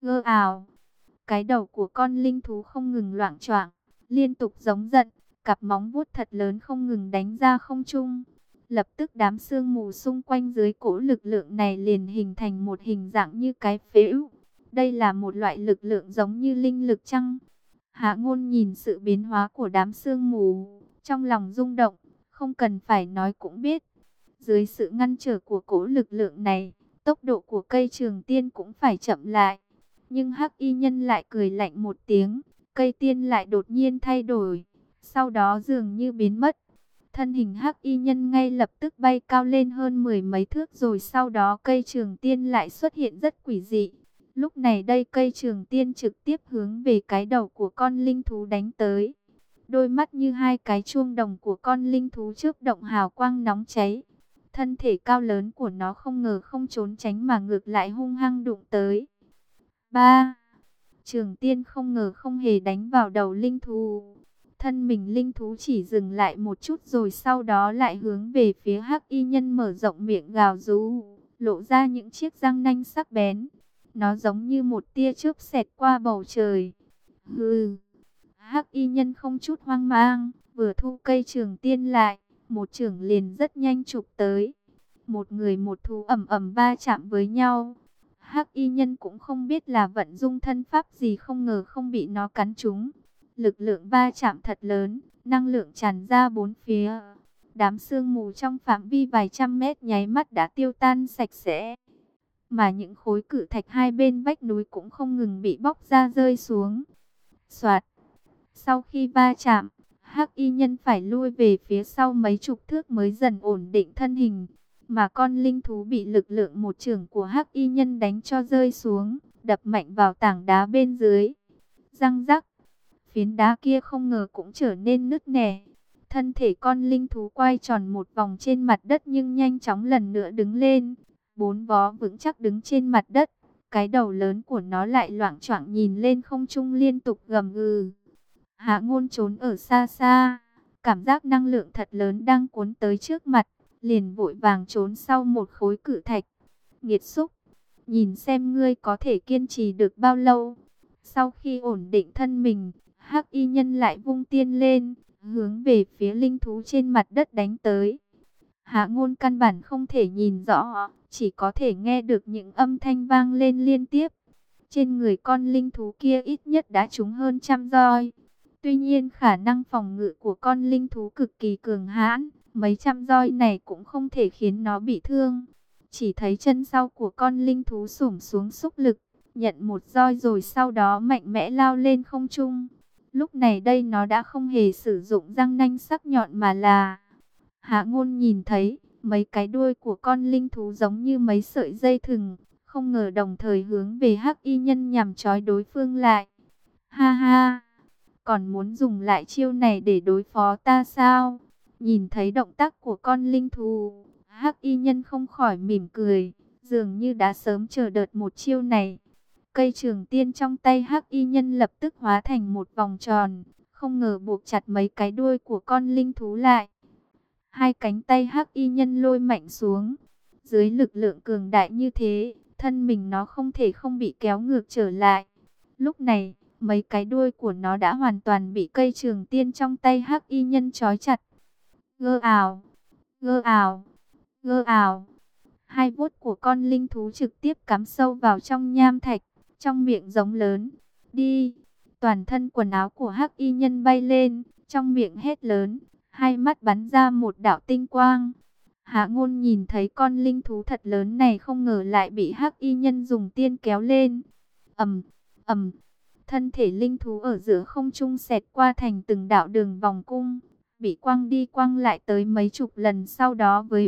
Gơ ào, cái đầu của con linh thú không ngừng loạng choạng, liên tục giống giận, cặp móng vuốt thật lớn không ngừng đánh ra không trung. Lập tức đám sương mù xung quanh dưới cỗ lực lượng này liền hình thành một hình dạng như cái phễu. Đây là một loại lực lượng giống như linh lực chăng? Hạ Ngôn nhìn sự biến hóa của đám sương mù, trong lòng rung động, không cần phải nói cũng biết. Dưới sự ngăn trở của cỗ lực lượng này, tốc độ của cây trường tiên cũng phải chậm lại. Nhưng Hắc Y Nhân lại cười lạnh một tiếng, cây tiên lại đột nhiên thay đổi, sau đó dường như biến mất. Thân hình Hắc Y Nhân ngay lập tức bay cao lên hơn mười mấy thước, rồi sau đó cây trường tiên lại xuất hiện rất quỷ dị. Lúc này đây cây trường tiên trực tiếp hướng về cái đầu của con linh thú đánh tới. Đôi mắt như hai cái chuông đồng của con linh thú chớp động hào quang nóng cháy. Thân thể cao lớn của nó không ngờ không trốn tránh mà ngược lại hung hăng đụng tới. Ba, trường tiên không ngờ không hề đánh vào đầu linh thú. Thân mình linh thú chỉ dừng lại một chút rồi sau đó lại hướng về phía Hắc Y Nhân mở rộng miệng gào rú, lộ ra những chiếc răng nanh sắc bén. Nó giống như một tia chớp xẹt qua bầu trời. Hừ. Hắc Y Nhân không chút hoang mang, vừa thu cây trường tiên lại, một chưởng liền rất nhanh chụp tới. Một người một thú ầm ầm va chạm với nhau. Hắc Y Nhân cũng không biết là vận dụng thân pháp gì, không ngờ không bị nó cắn trúng. Lực lượng va chạm thật lớn, năng lượng tràn ra bốn phía. Đám sương mù trong phạm vi vài trăm mét nháy mắt đã tiêu tan sạch sẽ. Mà những khối cự thạch hai bên vách núi cũng không ngừng bị bóc ra rơi xuống. Soạt. Sau khi va chạm, Hắc Y Nhân phải lui về phía sau mấy chục thước mới dần ổn định thân hình. Mà con linh thú bị lực lượng một chưởng của Hắc Y Nhân đánh cho rơi xuống, đập mạnh vào tảng đá bên dưới. Răng rắc. Phiến đá kia không ngờ cũng trở nên nứt nẻ. Thân thể con linh thú quay tròn một vòng trên mặt đất nhưng nhanh chóng lần nữa đứng lên. Bốn vó vững chắc đứng trên mặt đất. Cái đầu lớn của nó lại loạng choạng nhìn lên không trung liên tục gầm gừ. Hạ Ngôn trốn ở xa xa, cảm giác năng lượng thật lớn đang cuốn tới trước mặt, liền vội vàng trốn sau một khối cự thạch. Nghiệt xúc, nhìn xem ngươi có thể kiên trì được bao lâu. Sau khi ổn định thân mình, Hắc Y Nhân lại vung tiên lên, hướng về phía linh thú trên mặt đất đánh tới. Hạ Ngôn căn bản không thể nhìn rõ, chỉ có thể nghe được những âm thanh vang lên liên tiếp. Trên người con linh thú kia ít nhất đã trúng hơn trăm roi. Tuy nhiên khả năng phòng ngự của con linh thú cực kỳ cường hãn, mấy trăm roi này cũng không thể khiến nó bị thương. Chỉ thấy chân sau của con linh thú xổm xuống xúc lực, nhận một roi rồi sau đó mạnh mẽ lao lên không trung. Lúc này đây nó đã không hề sử dụng răng nanh sắc nhọn mà là... Hạ Ngôn nhìn thấy, mấy cái đuôi của con linh thú giống như mấy sợi dây thừng, không ngờ đồng thời hướng về Hắc Y Nhân nhằm trói đối phương lại. Ha ha, còn muốn dùng lại chiêu này để đối phó ta sao? Nhìn thấy động tác của con linh thú, Hắc Y Nhân không khỏi mỉm cười, dường như đã sớm chờ đợi một chiêu này. Cây trường tiên trong tay Hắc Y Nhân lập tức hóa thành một vòng tròn, không ngờ buộc chặt mấy cái đuôi của con linh thú lại. Hai cánh tay Hắc Y Nhân lôi mạnh xuống. Dưới lực lượng cường đại như thế, thân mình nó không thể không bị kéo ngược trở lại. Lúc này, mấy cái đuôi của nó đã hoàn toàn bị cây trường tiên trong tay Hắc Y Nhân trói chặt. Gơ ào, gơ ào, gơ ào. Hai vuốt của con linh thú trực tiếp cắm sâu vào trong nham thạch, trong miệng giống lớn. Đi! Toàn thân quần áo của Hắc Y Nhân bay lên, trong miệng hét lớn, hai mắt bắn ra một đạo tinh quang. Hạ Ngôn nhìn thấy con linh thú thật lớn này không ngờ lại bị Hắc Y Nhân dùng tiên kéo lên. Ầm, ầm. Thân thể linh thú ở giữa không trung xẹt qua thành từng đạo đường vòng cung, bị quăng đi quăng lại tới mấy chục lần, sau đó với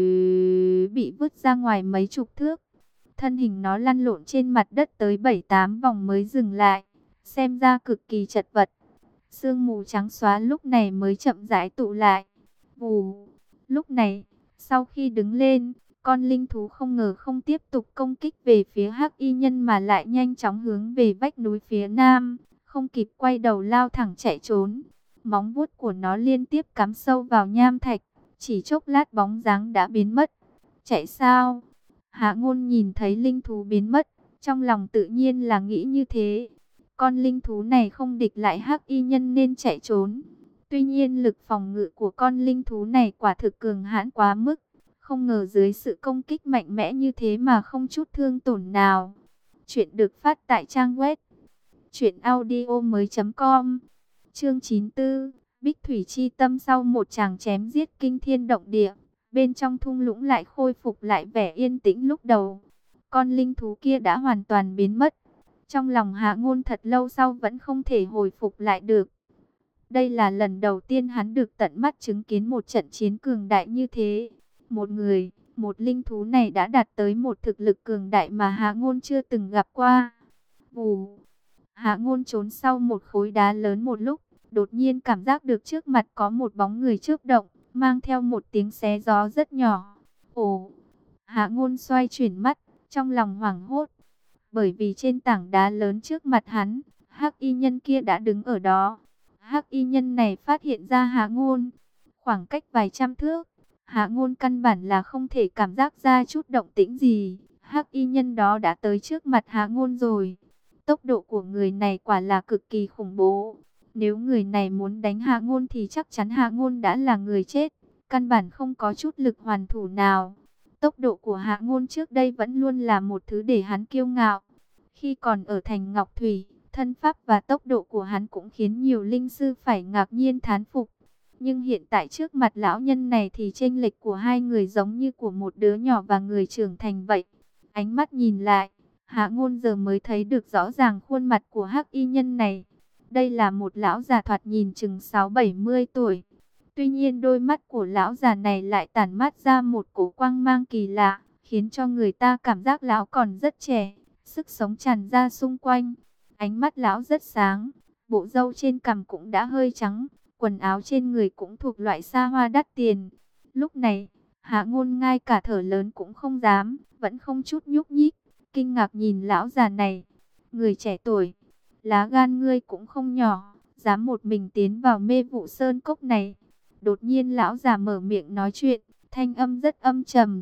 bị vứt ra ngoài mấy chục thước. Thân hình nó lăn lộn trên mặt đất tới 7-8 vòng mới dừng lại, xem ra cực kỳ chật vật. Sương mù trắng xóa lúc này mới chậm rãi tụ lại. Vù. Lúc này, sau khi đứng lên, con linh thú không ngờ không tiếp tục công kích về phía Hắc Y Nhân mà lại nhanh chóng hướng về vách núi phía nam, không kịp quay đầu lao thẳng chạy trốn. Móng vuốt của nó liên tiếp cắm sâu vào nham thạch, chỉ chốc lát bóng dáng đã biến mất. Chạy sao? Hạ Ngôn nhìn thấy linh thú biến mất, Trong lòng tự nhiên là nghĩ như thế. Con linh thú này không địch lại hắc y nhân nên chạy trốn. Tuy nhiên lực phòng ngự của con linh thú này quả thực cường hãn quá mức. Không ngờ dưới sự công kích mạnh mẽ như thế mà không chút thương tổn nào. Chuyện được phát tại trang web truyệnaudiomoi.com. Chương 94, Bích Thủy Chi Tâm. Sau một tràng chém giết kinh thiên động địa, bên trong thung lũng lại khôi phục lại vẻ yên tĩnh lúc đầu. Con linh thú kia đã hoàn toàn biến mất. Trong lòng Hạ Ngôn thật lâu sau vẫn không thể hồi phục lại được. Đây là lần đầu tiên hắn được tận mắt chứng kiến một trận chiến cường đại như thế. Một người, một linh thú này đã đạt tới một thực lực cường đại mà Hạ Ngôn chưa từng gặp qua. Vù. Hạ Ngôn trốn sau một khối đá lớn một lúc, đột nhiên cảm giác được trước mặt có một bóng người chớp động, mang theo một tiếng xé gió rất nhỏ. Ồ! Hạ Ngôn xoay chuyển mắt, trong lòng hoảng hốt, bởi vì trên tảng đá lớn trước mặt hắn, hắc y nhân kia đã đứng ở đó. Hắc y nhân này phát hiện ra Hạ Ngôn, khoảng cách vài trăm thước, Hạ Ngôn căn bản là không thể cảm giác ra chút động tĩnh gì. Hắc y nhân đó đã tới trước mặt Hạ Ngôn rồi. Tốc độ của người này quả là cực kỳ khủng bố. Nếu người này muốn đánh Hạ Ngôn thì chắc chắn Hạ Ngôn đã là người chết, căn bản không có chút lực hoàn thủ nào. Tốc độ của Hạ Ngôn trước đây vẫn luôn là một thứ để hắn kiêu ngạo. Khi còn ở thành Ngọc Thủy, thân pháp và tốc độ của hắn cũng khiến nhiều linh sư phải ngạc nhiên thán phục. Nhưng hiện tại trước mặt lão nhân này thì chênh lệch của hai người giống như của một đứa nhỏ và người trưởng thành vậy. Ánh mắt nhìn lại, Hạ Ngôn giờ mới thấy được rõ ràng khuôn mặt của hắc y nhân này. Đây là một lão già thoạt nhìn chừng 60-70 tuổi. Tuy nhiên đôi mắt của lão già này lại tản mát ra một cổ quang mang kỳ lạ, khiến cho người ta cảm giác lão còn rất trẻ, sức sống tràn ra xung quanh. Ánh mắt lão rất sáng, bộ râu trên cằm cũng đã hơi trắng, quần áo trên người cũng thuộc loại xa hoa đắt tiền. Lúc này, Hạ Ngôn ngay cả thở lớn cũng không dám, vẫn không chút nhúc nhích, kinh ngạc nhìn lão già này. Người trẻ tuổi, lá gan ngươi cũng không nhỏ, dám một mình tiến vào Mê Vụ Sơn Cốc này. Đột nhiên lão già mở miệng nói chuyện, thanh âm rất âm trầm.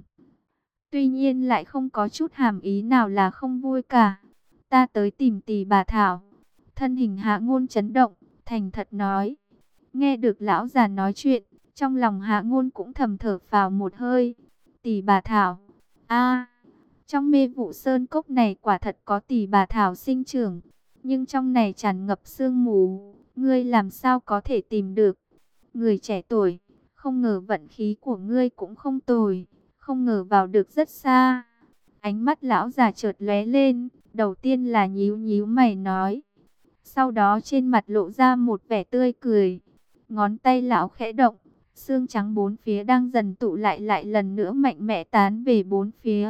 Tuy nhiên lại không có chút hàm ý nào là không vui cả. Ta tới tìm Tỳ Bà Thảo. Thân hình Hạ Ngôn chấn động, thành thật nói. Nghe được lão già nói chuyện, trong lòng Hạ Ngôn cũng thầm thở phào một hơi. Tỳ Bà Thảo. A, trong Mê Vụ Sơn Cốc này quả thật có Tỳ Bà Thảo sinh trưởng, nhưng trong này tràn ngập sương mù, ngươi làm sao có thể tìm được? Người trẻ tuổi, không ngờ vận khí của ngươi cũng không tồi, không ngờ vào được rất xa. Ánh mắt lão già chợt lóe lên, đầu tiên là nhíu nhíu mày nói. Sau đó trên mặt lộ ra một vẻ tươi cười. Ngón tay lão khẽ động, xương trắng bốn phía đang dần tụ lại lần nữa mạnh mẽ tán về bốn phía.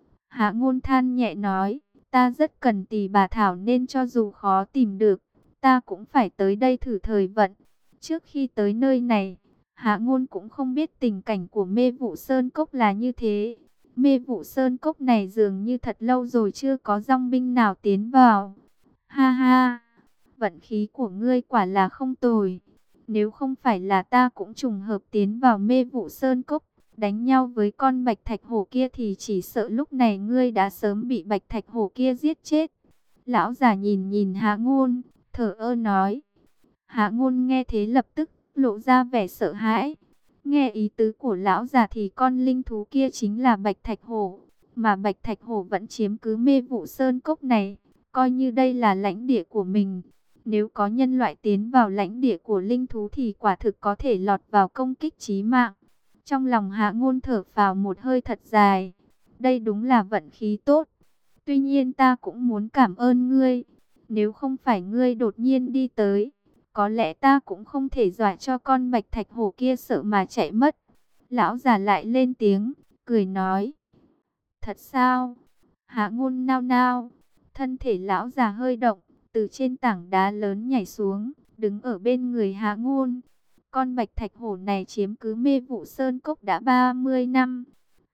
Hạ Ngôn than nhẹ nói, ta rất cần Tỳ Bà Thảo nên cho dù khó tìm được, ta cũng phải tới đây thử thời vận. Trước khi tới nơi này, Hạ Ngôn cũng không biết tình cảnh của Mê Vụ Sơn Cốc là như thế. Mê Vụ Sơn Cốc này dường như thật lâu rồi chưa có dòng binh nào tiến vào. Ha ha, vận khí của ngươi quả là không tồi. Nếu không phải là ta cũng trùng hợp tiến vào Mê Vụ Sơn Cốc, đánh nhau với con bạch thạch hổ kia thì chỉ sợ lúc này ngươi đã sớm bị bạch thạch hổ kia giết chết. Lão già nhìn nhìn Hạ Ngôn, thở ơ nói. Hạ Ngôn nghe thế lập tức lộ ra vẻ sợ hãi. Nghe ý tứ của lão già thì con linh thú kia chính là bạch thạch hổ, mà bạch thạch hổ vẫn chiếm cứ Mê Vụ Sơn Cốc này, coi như đây là lãnh địa của mình. Nếu có nhân loại tiến vào lãnh địa của linh thú thì quả thực có thể lọt vào công kích chí mạng. Trong lòng Hạ Ngôn thở phào một hơi thật dài. Đây đúng là vận khí tốt. Tuy nhiên ta cũng muốn cảm ơn ngươi. Nếu không phải ngươi đột nhiên đi tới, có lẽ ta cũng không thể dọa cho con bạch thạch hổ kia sợ mà chạy mất. Lão già lại lên tiếng, cười nói. Thật sao? Hạ Ngôn nao nao. Thân thể lão già hơi động, từ trên tảng đá lớn nhảy xuống, đứng ở bên người Hạ Ngôn. Con bạch thạch hổ này chiếm cứ Mê Vụ Sơn Cốc đã 30 năm.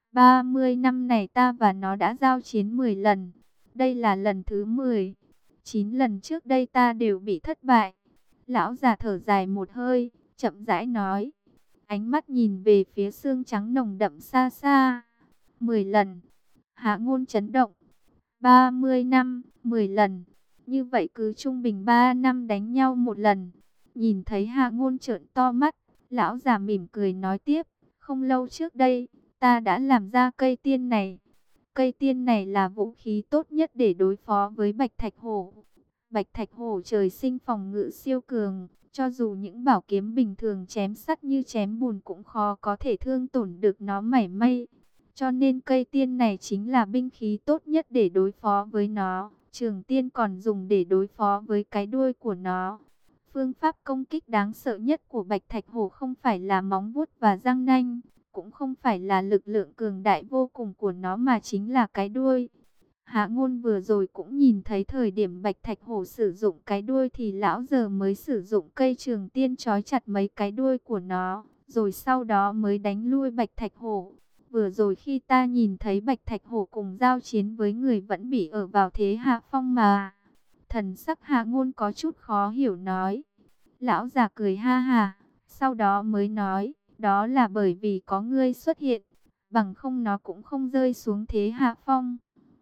30 năm này ta và nó đã giao chiến 10 lần. Đây là lần thứ 10. 9 lần trước đây ta đều bị thất bại. Lão già thở dài một hơi, chậm rãi nói. Ánh mắt nhìn về phía xương trắng nồng đậm xa xa. 10 lần. Hạ Ngôn chấn động. 30 năm, 10 lần. Như vậy cứ trung bình 3 năm đánh nhau một lần. Nhìn thấy Hạ Ngôn trợn to mắt, lão già mỉm cười nói tiếp, không lâu trước đây, ta đã làm ra cây tiên này. Cây tiên này là vũ khí tốt nhất để đối phó với Bạch Thạch Hổ. Bạch Thạch Hổ trời sinh phòng ngự siêu cường, cho dù những bảo kiếm bình thường chém sắt như chém bùn cũng khó có thể thương tổn được nó mảy may. Cho nên cây tiên này chính là binh khí tốt nhất để đối phó với nó. Trường tiên còn dùng để đối phó với cái đuôi của nó. Phương pháp công kích đáng sợ nhất của Bạch Thạch Hổ không phải là móng vuốt và răng nanh, cũng không phải là lực lượng cường đại vô cùng của nó mà chính là cái đuôi. Hạ Ngôn vừa rồi cũng nhìn thấy thời điểm Bạch Thạch Hổ sử dụng cái đuôi thì lão giờ mới sử dụng cây trường tiên trói chặt mấy cái đuôi của nó, rồi sau đó mới đánh lui Bạch Thạch Hổ. Vừa rồi khi ta nhìn thấy Bạch Thạch Hổ cùng giao chiến với người vẫn bị ở vào thế hạ phong mà. Thần sắc Hạ Ngôn có chút khó hiểu nói. Lão già cười ha ha, sau đó mới nói, đó là bởi vì có ngươi xuất hiện, bằng không nó cũng không rơi xuống thế hạ phong.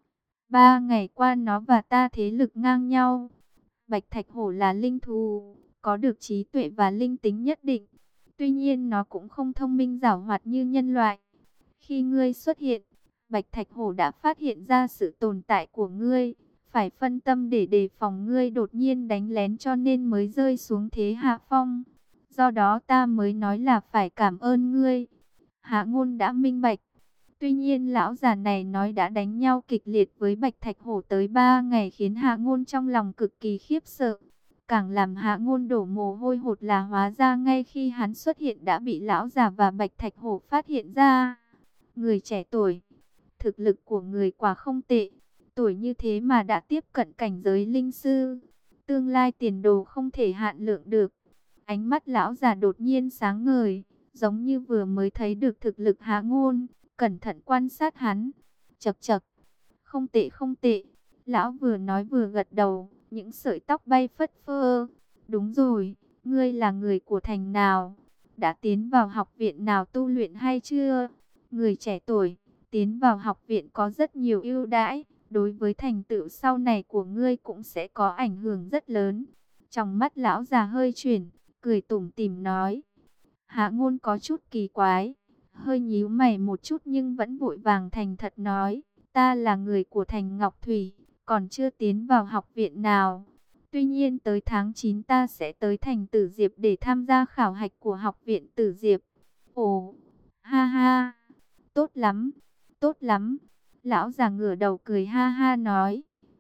3 ngày qua nó và ta thế lực ngang nhau. Bạch Thạch Hổ là linh thú, có được trí tuệ và linh tính nhất định. Tuy nhiên nó cũng không thông minh giảo hoạt như nhân loại. Khi ngươi xuất hiện, Bạch Thạch Hổ đã phát hiện ra sự tồn tại của ngươi. Phải phân tâm để đề phòng ngươi đột nhiên đánh lén cho nên mới rơi xuống thế hạ phong. Do đó ta mới nói là phải cảm ơn ngươi. Hạ Ngôn đã minh bạch. Tuy nhiên lão già này nói đã đánh nhau kịch liệt với Bạch Thạch Hổ tới 3 ngày khiến Hạ Ngôn trong lòng cực kỳ khiếp sợ. Càng làm Hạ Ngôn đổ mồ hôi hột là hóa ra ngay khi hắn xuất hiện đã bị lão già và Bạch Thạch Hổ phát hiện ra. Người trẻ tuổi, thực lực của người quả không tệ, tuổi như thế mà đã tiếp cận cảnh giới linh sư. Tương lai tiền đồ không thể hạn lượng được. Ánh mắt lão già đột nhiên sáng ngời, giống như vừa mới thấy được thực lực Hạ Ngôn. Cẩn thận quan sát hắn. Chậc chậc, không tệ không tệ. Lão vừa nói vừa gật đầu, những sợi tóc bay phất phơ. Đúng rồi, ngươi là người của thành nào? Đã tiến vào học viện nào tu luyện hay chưa? Người trẻ tuổi, tiến vào học viện có rất nhiều ưu đãi, đối với thành tựu sau này của ngươi cũng sẽ có ảnh hưởng rất lớn. Trong mắt lão già hơi chuyển, cười tủm tỉm nói. Hạ Ngôn có chút kỳ quái, hơi nhíu mày một chút nhưng vẫn vội vàng thành thật nói, ta là người của thành Ngọc Thủy, còn chưa tiến vào học viện nào. Tuy nhiên tới tháng 9 ta sẽ tới thành Tử Diệp để tham gia khảo hạch của học viện Tử Diệp. Ồ, ha ha, tốt lắm, tốt lắm. Lão già ngửa đầu cười ha ha nói.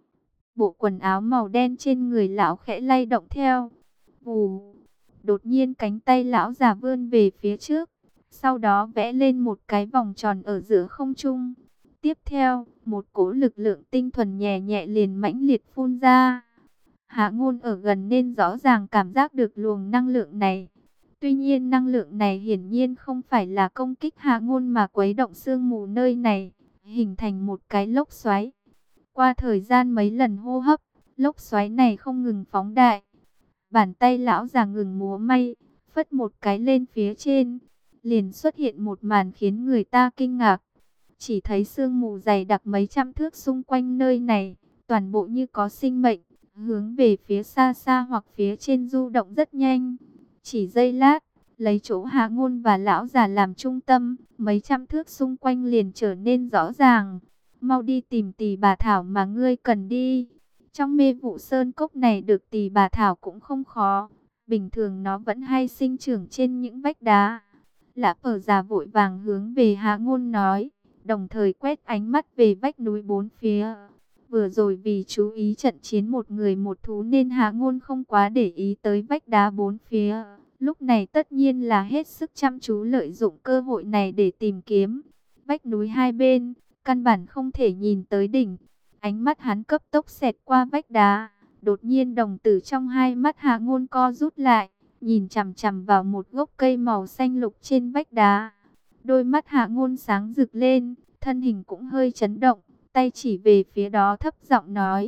Bộ quần áo màu đen trên người lão khẽ lay động theo. Vù, đột nhiên cánh tay lão già vươn về phía trước. Sau đó vẽ lên một cái vòng tròn ở giữa không trung. Tiếp theo, một cỗ lực lượng tinh thuần nhẹ nhẹ liền mãnh liệt phun ra. Hạ Ngôn ở gần nên rõ ràng cảm giác được luồng năng lượng này. Tuy nhiên năng lượng này hiển nhiên không phải là công kích Hạ Ngôn mà quấy động sương mù nơi này, hình thành một cái lốc xoáy. Qua thời gian mấy lần hô hấp, lốc xoáy này không ngừng phóng đại. Bàn tay lão già ngừng múa may, phất một cái lên phía trên. Liền xuất hiện một màn khiến người ta kinh ngạc. Chỉ thấy sương mù dày đặc mấy trăm thước xung quanh nơi này, toàn bộ như có sinh mệnh, hướng về phía xa xa hoặc phía trên du động rất nhanh. Chỉ giây lát, lấy chỗ Hạ Ngôn và lão già làm trung tâm, mấy trăm thước xung quanh liền trở nên rõ ràng. Mau đi tìm Tỳ Bà Thảo mà ngươi cần đi. Trong mê vụ sơn cốc này được Tỳ Bà Thảo cũng không khó. Bình thường nó vẫn hay sinh trưởng trên những vách đá. Lã Phở già vội vàng hướng về Hạ Ngôn nói, đồng thời quét ánh mắt về vách núi bốn phía. Vừa rồi vì chú ý trận chiến một người một thú nên Hạ Ngôn không quá để ý tới vách đá bốn phía. Lúc này tất nhiên là hết sức chăm chú lợi dụng cơ hội này để tìm kiếm. Vách núi hai bên, căn bản không thể nhìn tới đỉnh. Ánh mắt hắn cấp tốc xẹt qua vách đá. Đột nhiên đồng tử trong hai mắt Hạ Ngôn co rút lại, nhìn chằm chằm vào một gốc cây màu xanh lục trên vách đá. Đôi mắt Hạ Ngôn sáng rực lên, thân hình cũng hơi chấn động, tay chỉ về phía đó thấp giọng nói.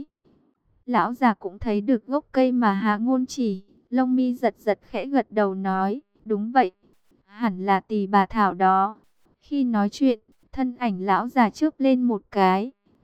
Lão già cũng thấy được gốc cây mà Hạ Ngôn chỉ, lông mi giật giật khẽ gật đầu nói, đúng vậy, hẳn là Tỳ Bà Thảo đó. Khi nói chuyện, thân ảnh lão già chớp lên một cái,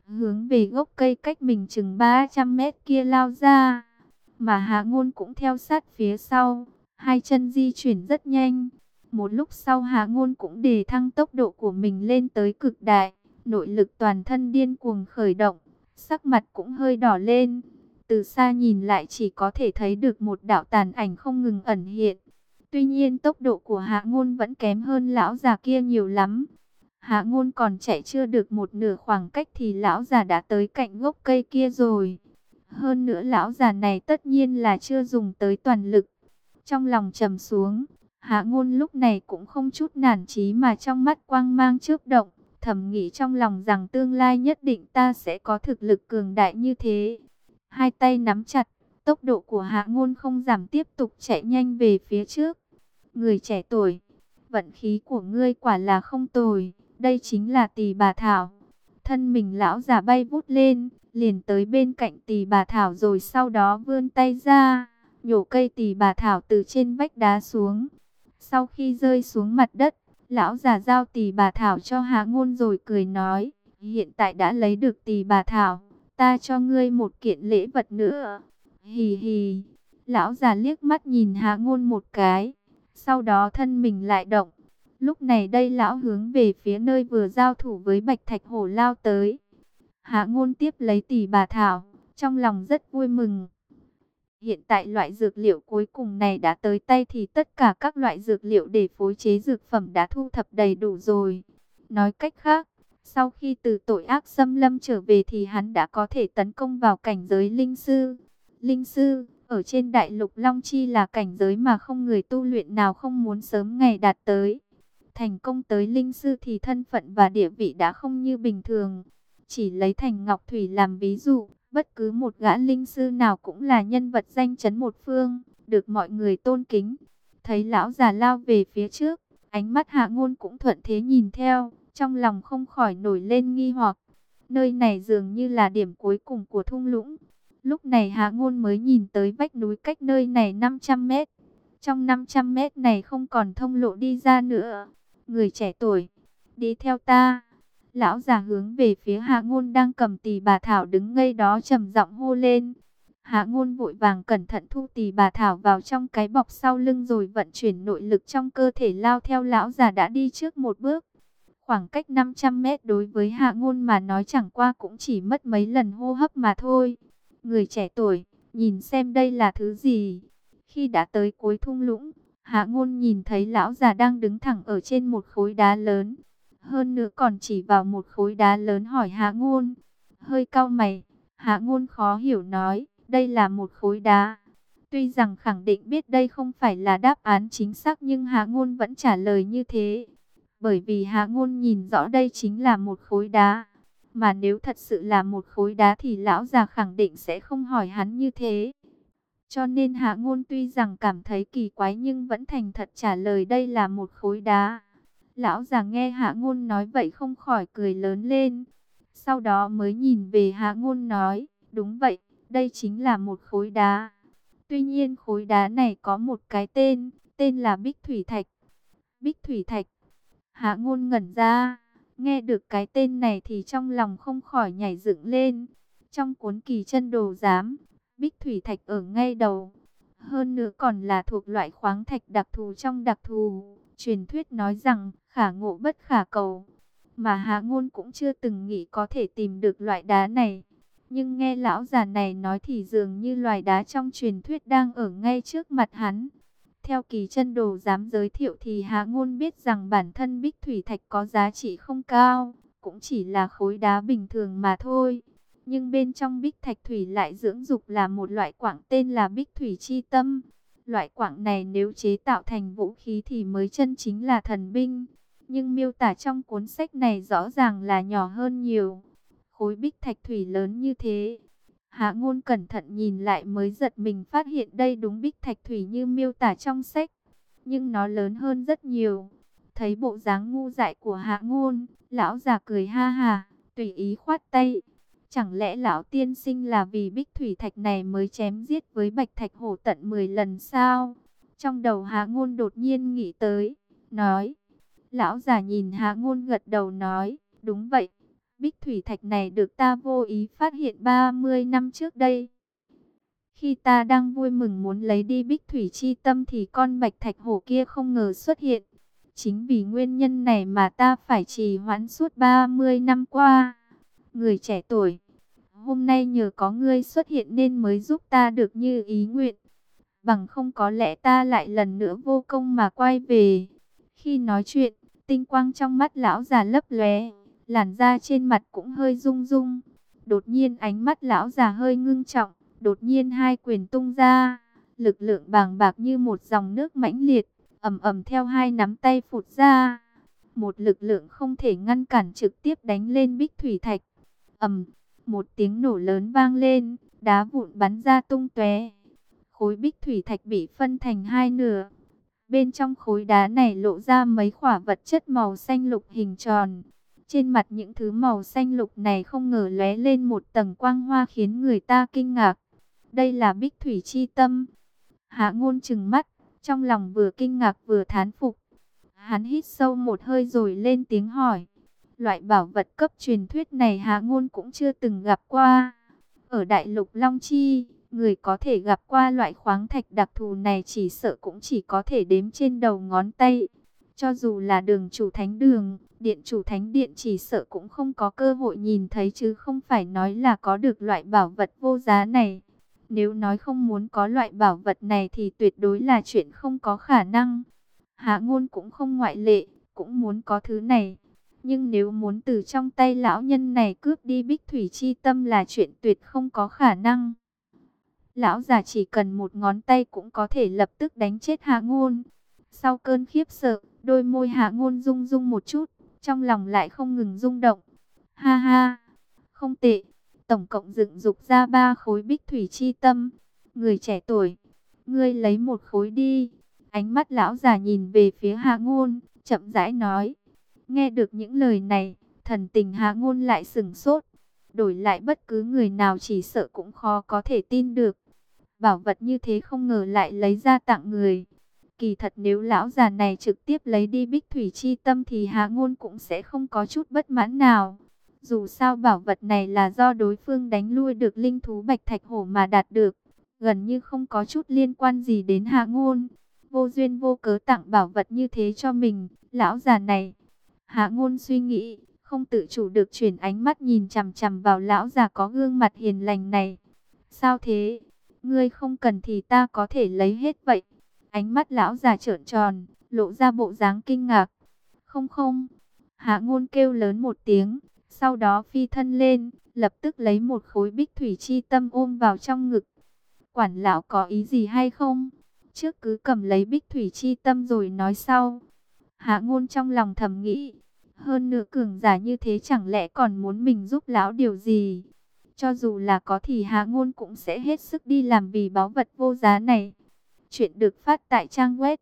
hướng về gốc cây cách mình chừng 300 mét kia lao ra. Mà Hạ Ngôn cũng theo sát phía sau, hai chân di chuyển rất nhanh. Một lúc sau Hạ Ngôn cũng đề thăng tốc độ của mình lên tới cực đại, nội lực toàn thân điên cuồng khởi động, sắc mặt cũng hơi đỏ lên. Từ xa nhìn lại chỉ có thể thấy được một đạo tàn ảnh không ngừng ẩn hiện. Tuy nhiên tốc độ của Hạ Ngôn vẫn kém hơn lão già kia nhiều lắm. Hạ Ngôn còn chạy chưa được một nửa khoảng cách thì lão già đã tới cạnh gốc cây kia rồi. Hơn nữa lão già này tất nhiên là chưa dùng tới toàn lực. Trong lòng trầm xuống, Hạ Ngôn lúc này cũng không chút nản chí mà trong mắt quang mang chớp động, thầm nghĩ trong lòng rằng tương lai nhất định ta sẽ có thực lực cường đại như thế. Hai tay nắm chặt, tốc độ của Hạ Ngôn không giảm tiếp tục chạy nhanh về phía trước. Người trẻ tuổi, vận khí của ngươi quả là không tồi, đây chính là Tỳ Bà Thảo. Thân mình lão già bay vút lên, liền tới bên cạnh Tỳ Bà Thảo rồi sau đó vươn tay ra, nhổ cây Tỳ Bà Thảo từ trên vách đá xuống. Sau khi rơi xuống mặt đất, lão già giao Tỳ Bà Thảo cho Hạ Ngôn rồi cười nói, hiện tại đã lấy được Tỳ Bà Thảo, ta cho ngươi một kiện lễ vật nữa. Hì hì, lão già liếc mắt nhìn Hạ Ngôn một cái, sau đó thân mình lại động. Lúc này đây lão hướng về phía nơi vừa giao thủ với Bạch Thạch Hổ lao tới. Hạ Ngôn tiếp lấy Tỳ Bà Thảo, trong lòng rất vui mừng. Hiện tại loại dược liệu cuối cùng này đã tới tay thì tất cả các loại dược liệu để phối chế dược phẩm đã thu thập đầy đủ rồi. Nói cách khác, sau khi từ tội ác xâm lâm trở về thì hắn đã có thể tấn công vào cảnh giới linh sư. Linh sư, ở trên đại lục Long Chi là cảnh giới mà không người tu luyện nào không muốn sớm ngày đạt tới. Thành công tới linh sư thì thân phận và địa vị đã không như bình thường. Chỉ lấy Thành Ngọc Thủy làm ví dụ, bất cứ một gã linh sư nào cũng là nhân vật danh chấn một phương, được mọi người tôn kính. Thấy lão già lao về phía trước, ánh mắt Hạ Ngôn cũng thuận thế nhìn theo, trong lòng không khỏi nổi lên nghi hoặc. Nơi này dường như là điểm cuối cùng của thung lũng. Lúc này Hạ Ngôn mới nhìn tới vách núi cách nơi này 500 mét. Trong 500 mét này không còn thông lộ đi ra nữa. Người trẻ tuổi, đi theo ta. Lão già hướng về phía Hạ Ngôn đang cầm Tỳ Bà Thảo đứng ngây đó trầm giọng hô lên. Hạ Ngôn vội vàng cẩn thận thu Tỳ Bà Thảo vào trong cái bọc sau lưng rồi vận chuyển nội lực trong cơ thể lao theo lão già đã đi trước một bước. Khoảng cách 500 mét đối với Hạ Ngôn mà nói chẳng qua cũng chỉ mất mấy lần hô hấp mà thôi. Người trẻ tuổi, nhìn xem đây là thứ gì. Khi đã tới cuối thung lũng, Hạ Ngôn nhìn thấy lão già đang đứng thẳng ở trên một khối đá lớn. Hơn nữa còn chỉ vào một khối đá lớn hỏi Hạ Ngôn. Hơi cau mày, Hạ Ngôn khó hiểu nói, đây là một khối đá. Tuy rằng khẳng định biết đây không phải là đáp án chính xác nhưng Hạ Ngôn vẫn trả lời như thế. Bởi vì Hạ Ngôn nhìn rõ đây chính là một khối đá. Mà nếu thật sự là một khối đá thì lão già khẳng định sẽ không hỏi hắn như thế. Cho nên Hạ Ngôn tuy rằng cảm thấy kỳ quái nhưng vẫn thành thật trả lời đây là một khối đá. Lão già nghe Hạ Ngôn nói vậy không khỏi cười lớn lên. Sau đó mới nhìn về Hạ Ngôn nói, đúng vậy, đây chính là một khối đá. Tuy nhiên khối đá này có một cái tên là Bích Thủy Thạch. Bích Thủy Thạch. Hạ Ngôn ngẩn ra, nghe được cái tên này thì trong lòng không khỏi nhảy dựng lên. Trong cuốn Kỳ Chân Đồ Giám, Bích Thủy Thạch ở ngay đầu. Hơn nữa còn là thuộc loại khoáng thạch đặc thù trong đặc thù. Truyền thuyết nói rằng khả ngộ bất khả cầu. Mà Hạ Ngôn cũng chưa từng nghĩ có thể tìm được loại đá này. Nhưng nghe lão già này nói thì dường như loài đá trong truyền thuyết đang ở ngay trước mặt hắn. Theo Kỳ Chân Đồ Giám giới thiệu thì Hạ Ngôn biết rằng bản thân Bích Thủy Thạch có giá trị không cao, cũng chỉ là khối đá bình thường mà thôi. Nhưng bên trong Bích Thạch Thủy lại dưỡng dục là một loại quặng tên là Bích Thủy Chi Tâm. Loại quặng này nếu chế tạo thành vũ khí thì mới chân chính là thần binh. Nhưng miêu tả trong cuốn sách này rõ ràng là nhỏ hơn nhiều. Khối Bích Thạch Thủy lớn như thế. Hạ Ngôn cẩn thận nhìn lại mới giật mình phát hiện đây đúng Bích Thạch Thủy như miêu tả trong sách. Nhưng nó lớn hơn rất nhiều. Thấy bộ dáng ngu dại của Hạ Ngôn, lão già cười ha hà, tùy ý khoát tay. Chẳng lẽ lão tiên sinh là vì Bích Thủy Thạch này mới chém giết với Bạch Thạch Hổ tận 10 lần sao? Trong đầu Hạ Ngôn đột nhiên nghĩ tới, nói. Lão già nhìn Hạ Ngôn gật đầu nói, đúng vậy. Bích thủy thạch này được ta vô ý phát hiện 30 năm trước đây. Khi ta đang vui mừng muốn lấy đi Bích thủy chi tâm thì con bạch thạch hổ kia không ngờ xuất hiện. Chính vì nguyên nhân này mà ta phải trì hoãn suốt 30 năm qua. Người trẻ tuổi, hôm nay nhờ có ngươi xuất hiện nên mới giúp ta được như ý nguyện. Bằng không có lẽ ta lại lần nữa vô công mà quay về. Khi nói chuyện, tinh quang trong mắt lão già lấp lóe, làn da trên mặt cũng hơi rung rung. Đột nhiên ánh mắt lão già hơi ngưng trọng, đột nhiên hai quyền tung ra, lực lượng bàng bạc như một dòng nước mãnh liệt, ầm ầm theo hai nắm tay phụt ra. Một lực lượng không thể ngăn cản trực tiếp đánh lên bích thủy thạch. Ầm, một tiếng nổ lớn vang lên, đá vụn bắn ra tung tóe. Khối bích thủy thạch bị phân thành hai nửa. Bên trong khối đá này lộ ra mấy khỏa vật chất màu xanh lục hình tròn. Trên mặt những thứ màu xanh lục này không ngờ lóe lên một tầng quang hoa khiến người ta kinh ngạc. Đây là bích thủy chi tâm. Hạ Ngôn trừng mắt, trong lòng vừa kinh ngạc vừa thán phục. Hắn hít sâu một hơi rồi lên tiếng hỏi. Loại bảo vật cấp truyền thuyết này Hạ Ngôn cũng chưa từng gặp qua. Ở Đại Lục Long Chi, người có thể gặp qua loại khoáng thạch đặc thù này chỉ sợ cũng chỉ có thể đếm trên đầu ngón tay. Cho dù là Đường chủ thánh đường, điện chủ thánh điện chỉ sợ cũng không có cơ hội nhìn thấy chứ không phải nói là có được loại bảo vật vô giá này. Nếu nói không muốn có loại bảo vật này thì tuyệt đối là chuyện không có khả năng. Hạ Ngôn cũng không ngoại lệ, cũng muốn có thứ này. Nhưng nếu muốn từ trong tay lão nhân này cướp đi bích thủy chi tâm là chuyện tuyệt không có khả năng. Lão già chỉ cần một ngón tay cũng có thể lập tức đánh chết Hạ Ngôn. Sau cơn khiếp sợ, đôi môi Hạ Ngôn rung rung một chút, trong lòng lại không ngừng rung động. Ha ha, không tệ, tổng cộng dựng dục ra 3 khối bích thủy chi tâm. Người trẻ tuổi, ngươi lấy một khối đi. Ánh mắt lão già nhìn về phía Hạ Ngôn, chậm rãi nói. Nghe được những lời này, thần tình Hạ Ngôn lại sửng sốt. Đổi lại bất cứ người nào chỉ sợ cũng khó có thể tin được. Bảo vật như thế không ngờ lại lấy ra tặng người. Kỳ thật nếu lão già này trực tiếp lấy đi bích thủy chi tâm thì Hạ Ngôn cũng sẽ không có chút bất mãn nào. Dù sao bảo vật này là do đối phương đánh lui được linh thú bạch thạch hổ mà đạt được. Gần như không có chút liên quan gì đến Hạ Ngôn. Vô duyên vô cớ tặng bảo vật như thế cho mình, lão già này. Hạ Ngôn suy nghĩ, không tự chủ được chuyển ánh mắt nhìn chằm chằm vào lão già có gương mặt hiền lành này. Sao thế? Ngươi không cần thì ta có thể lấy hết vậy. Ánh mắt lão già trợn tròn, lộ ra bộ dáng kinh ngạc. Không không. Hạ Ngôn kêu lớn một tiếng, sau đó phi thân lên, lập tức lấy một khối bích thủy chi tâm ôm vào trong ngực. Quản lão có ý gì hay không? Trước cứ cầm lấy bích thủy chi tâm rồi nói sau. Hạ Ngôn trong lòng thầm nghĩ. Hơn nữa cường giả như thế chẳng lẽ còn muốn mình giúp lão điều gì? Cho dù là có thì Hạ Ngôn cũng sẽ hết sức đi làm vì báu vật vô giá này. Chuyện được phát tại trang web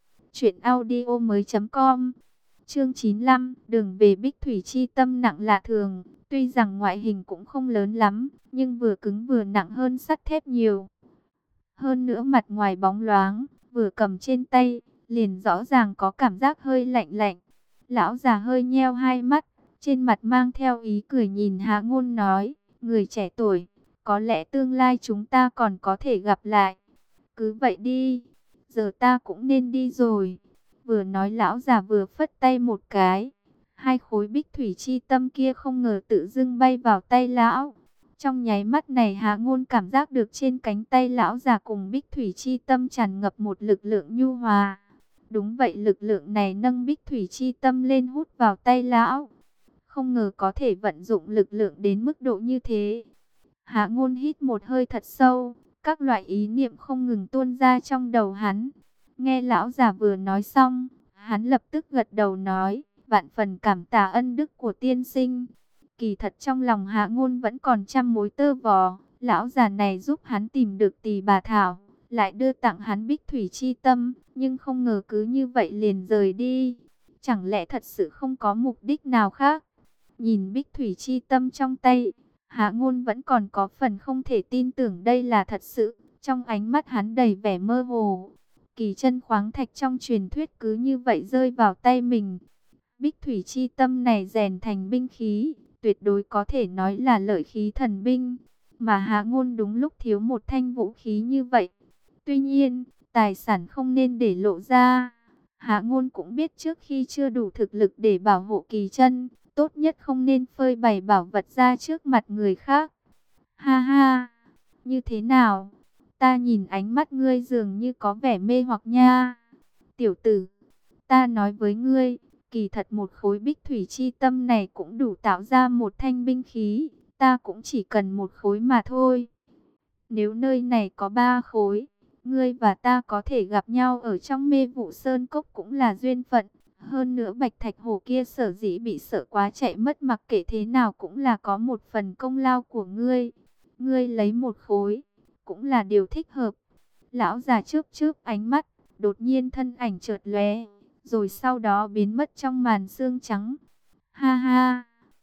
truyệnaudiomoi.com. Chương 95, đường về bích thủy chi tâm nặng lạ thường. Tuy rằng ngoại hình cũng không lớn lắm, nhưng vừa cứng vừa nặng hơn sắt thép nhiều. Hơn nữa mặt ngoài bóng loáng, vừa cầm trên tay, liền rõ ràng có cảm giác hơi lạnh lạnh. Lão già hơi nheo hai mắt, trên mặt mang theo ý cười nhìn Hạ Ngôn nói, người trẻ tuổi, có lẽ tương lai chúng ta còn có thể gặp lại. Cứ vậy đi, giờ ta cũng nên đi rồi. Vừa nói lão già vừa phất tay một cái. Hai khối bích thủy chi tâm kia không ngờ tự dưng bay vào tay lão. Trong nháy mắt này Hạ Ngôn cảm giác được trên cánh tay lão già cùng bích thủy chi tâm tràn ngập một lực lượng nhu hòa. Đúng vậy, lực lượng này nâng bích thủy chi tâm lên hút vào tay lão. Không ngờ có thể vận dụng lực lượng đến mức độ như thế. Hạ Ngôn hít một hơi thật sâu, các loại ý niệm không ngừng tuôn ra trong đầu hắn. Nghe lão già vừa nói xong, hắn lập tức gật đầu nói, vạn phần cảm tạ ân đức của tiên sinh. Kỳ thật trong lòng Hạ Ngôn vẫn còn trăm mối tơ vò, lão già này giúp hắn tìm được Tỳ Bà Thảo, lại đưa tặng hắn bích thủy chi tâm, nhưng không ngờ cứ như vậy liền rời đi. Chẳng lẽ thật sự không có mục đích nào khác? Nhìn bích thủy chi tâm trong tay, Hạ Ngôn vẫn còn có phần không thể tin tưởng đây là thật sự. Trong ánh mắt hắn đầy vẻ mơ hồ. Kỳ chân khoáng thạch trong truyền thuyết cứ như vậy rơi vào tay mình. Bích thủy chi tâm này rèn thành binh khí, tuyệt đối có thể nói là lợi khí thần binh. Mà Hạ Ngôn đúng lúc thiếu một thanh vũ khí như vậy. Tuy nhiên, tài sản không nên để lộ ra. Hạ Ngôn cũng biết trước khi chưa đủ thực lực để bảo hộ kỳ chân, tốt nhất không nên phơi bày bảo vật ra trước mặt người khác. Ha ha, như thế nào? Ta nhìn ánh mắt ngươi dường như có vẻ mê hoặc nha. Tiểu tử, ta nói với ngươi, kỳ thật một khối bích thủy chi tâm này cũng đủ tạo ra một thanh binh khí. Ta cũng chỉ cần một khối mà thôi. Nếu nơi này có 3 khối, ngươi và ta có thể gặp nhau ở trong Mê Vụ Sơn Cốc cũng là duyên phận. Hơn nữa Bạch Thạch Hổ kia sở dĩ bị sợ quá chạy mất, mặc kệ thế nào cũng là có một phần công lao của ngươi. Ngươi lấy một khối, cũng là điều thích hợp. Lão già chớp chớp ánh mắt, đột nhiên thân ảnh chợt lóe, rồi sau đó biến mất trong màn sương trắng. Ha ha,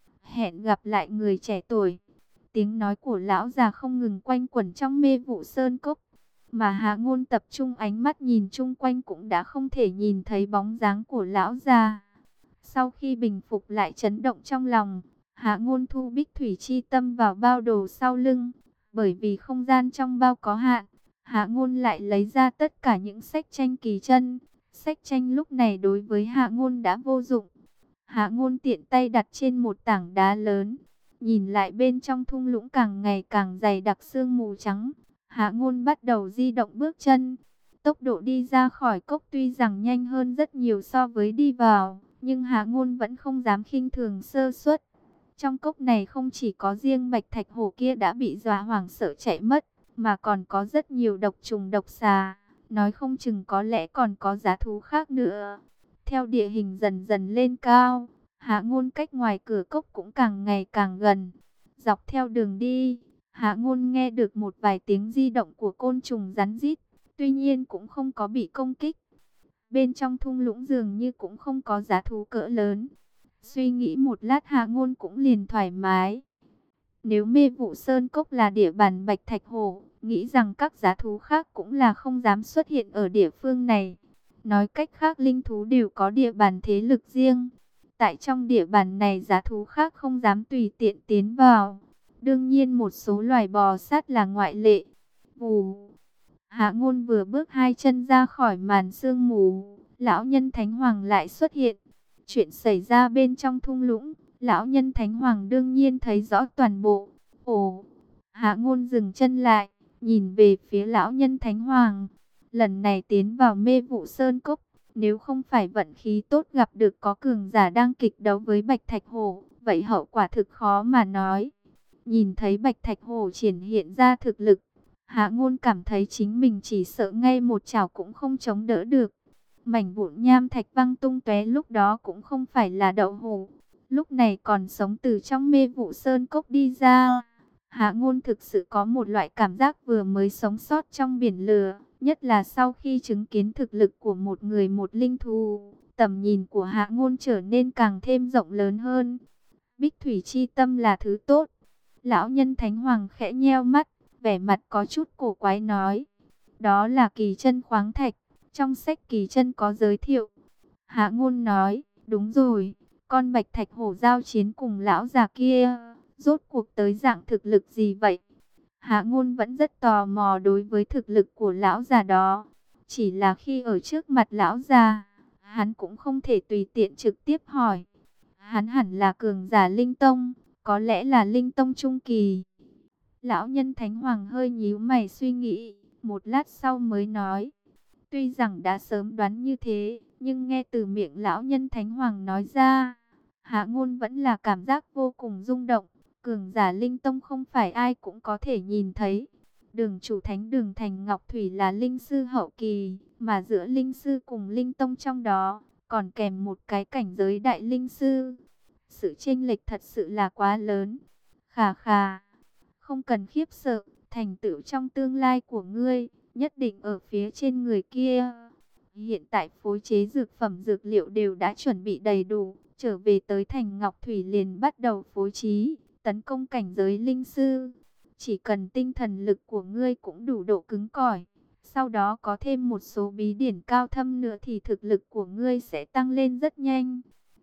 hẹn gặp lại người trẻ tuổi. Tiếng nói của lão già không ngừng quanh quẩn trong Mê Vụ Sơn Cốc. Mà Hạ Ngôn tập trung ánh mắt nhìn chung quanh cũng đã không thể nhìn thấy bóng dáng của lão già. Sau khi bình phục lại chấn động trong lòng, Hạ Ngôn thu bích thủy chi tâm vào bao đồ sau lưng. Bởi vì không gian trong bao có hạn, Hạ Ngôn lại lấy ra tất cả những sách tranh kỳ chân. Sách tranh lúc này đối với Hạ Ngôn đã vô dụng. Hạ Ngôn tiện tay đặt trên một tảng đá lớn. Nhìn lại bên trong thung lũng càng ngày càng dày đặc sương mù trắng. Hạ Ngôn bắt đầu di động bước chân. Tốc độ đi ra khỏi cốc tuy rằng nhanh hơn rất nhiều so với đi vào, nhưng Hạ Ngôn vẫn không dám khinh thường sơ suất. Trong cốc này không chỉ có riêng Bạch Thạch Hổ kia đã bị dọa hoảng sợ chạy mất, mà còn có rất nhiều độc trùng độc xà. Nói không chừng có lẽ còn có dã thú khác nữa. Theo địa hình dần dần lên cao, Hạ Ngôn cách ngoài cửa cốc cũng càng ngày càng gần. Dọc theo đường đi, Hạ Ngôn nghe được một vài tiếng di động của côn trùng rắn rít, tuy nhiên cũng không có bị công kích. Bên trong thung lũng dường như cũng không có dã thú cỡ lớn. Suy nghĩ một lát Hạ Ngôn cũng liền thoải mái. Nếu Mê Vụ Sơn Cốc là địa bàn Bạch Thạch Hổ, nghĩ rằng các dã thú khác cũng là không dám xuất hiện ở địa phương này. Nói cách khác linh thú đều có địa bàn thế lực riêng. Tại trong địa bàn này dã thú khác không dám tùy tiện tiến vào. Đương nhiên một số loài bò sát là ngoại lệ. Vù. Hạ Ngôn vừa bước hai chân ra khỏi màn sương mù, lão nhân Thánh Hoàng lại xuất hiện. Chuyện xảy ra bên trong thung lũng, lão nhân Thánh Hoàng đương nhiên thấy rõ toàn bộ. Ồ, Hạ Ngôn dừng chân lại, nhìn về phía lão nhân Thánh Hoàng. Lần này tiến vào Mê Vụ Sơn Cốc, nếu không phải vận khí tốt gặp được có cường giả đang kịch đấu với Bạch Thạch Hổ, vậy hậu quả thực khó mà nói. Nhìn thấy Bạch Thạch Hổ triển hiện ra thực lực, Hạ Ngôn cảm thấy chính mình chỉ sợ ngay một chảo cũng không chống đỡ được. Mảnh vụn nham thạch văng tung tóe lúc đó cũng không phải là đậu hũ, lúc này còn sống từ trong Mê Vụ Sơn Cốc đi ra. Hạ Ngôn thực sự có một loại cảm giác vừa mới sống sót trong biển lửa, nhất là sau khi chứng kiến thực lực của một người một linh thú, tầm nhìn của Hạ Ngôn trở nên càng thêm rộng lớn hơn. Bích thủy chi tâm là thứ tốt. Lão nhân Thánh Hoàng khẽ nheo mắt, vẻ mặt có chút cổ quái nói. Đó là kỳ chân khoáng thạch, trong sách kỳ chân có giới thiệu. Hạ Ngôn nói, đúng rồi, con Bạch Thạch Hổ giao chiến cùng lão già kia, rốt cuộc tới dạng thực lực gì vậy? Hạ Ngôn vẫn rất tò mò đối với thực lực của lão già đó. Chỉ là khi ở trước mặt lão già, hắn cũng không thể tùy tiện trực tiếp hỏi. Hắn hẳn là cường giả linh tông, có lẽ là linh tông trung kỳ. Lão nhân Thánh Hoàng hơi nhíu mày suy nghĩ, một lát sau mới nói. Tuy rằng đã sớm đoán như thế, nhưng nghe từ miệng lão nhân Thánh Hoàng nói ra, Hạ Ngôn vẫn là cảm giác vô cùng rung động. Cường giả linh tông không phải ai cũng có thể nhìn thấy. Đường chủ thánh đường Thành Ngọc Thủy là linh sư hậu kỳ, mà giữa linh sư cùng linh tông trong đó, còn kèm một cái cảnh giới đại linh sư. Sự chênh lệch thật sự là quá lớn. Khà khà, không cần khiếp sợ, thành tựu trong tương lai của ngươi, nhất định ở phía trên người kia. Hiện tại phối chế dược phẩm dược liệu đều đã chuẩn bị đầy đủ, trở về tới thành Ngọc Thủy liền bắt đầu phối trí, tấn công cảnh giới linh sư. Chỉ cần tinh thần lực của ngươi cũng đủ độ cứng cỏi, sau đó có thêm một số bí điển cao thâm nữa thì thực lực của ngươi sẽ tăng lên rất nhanh.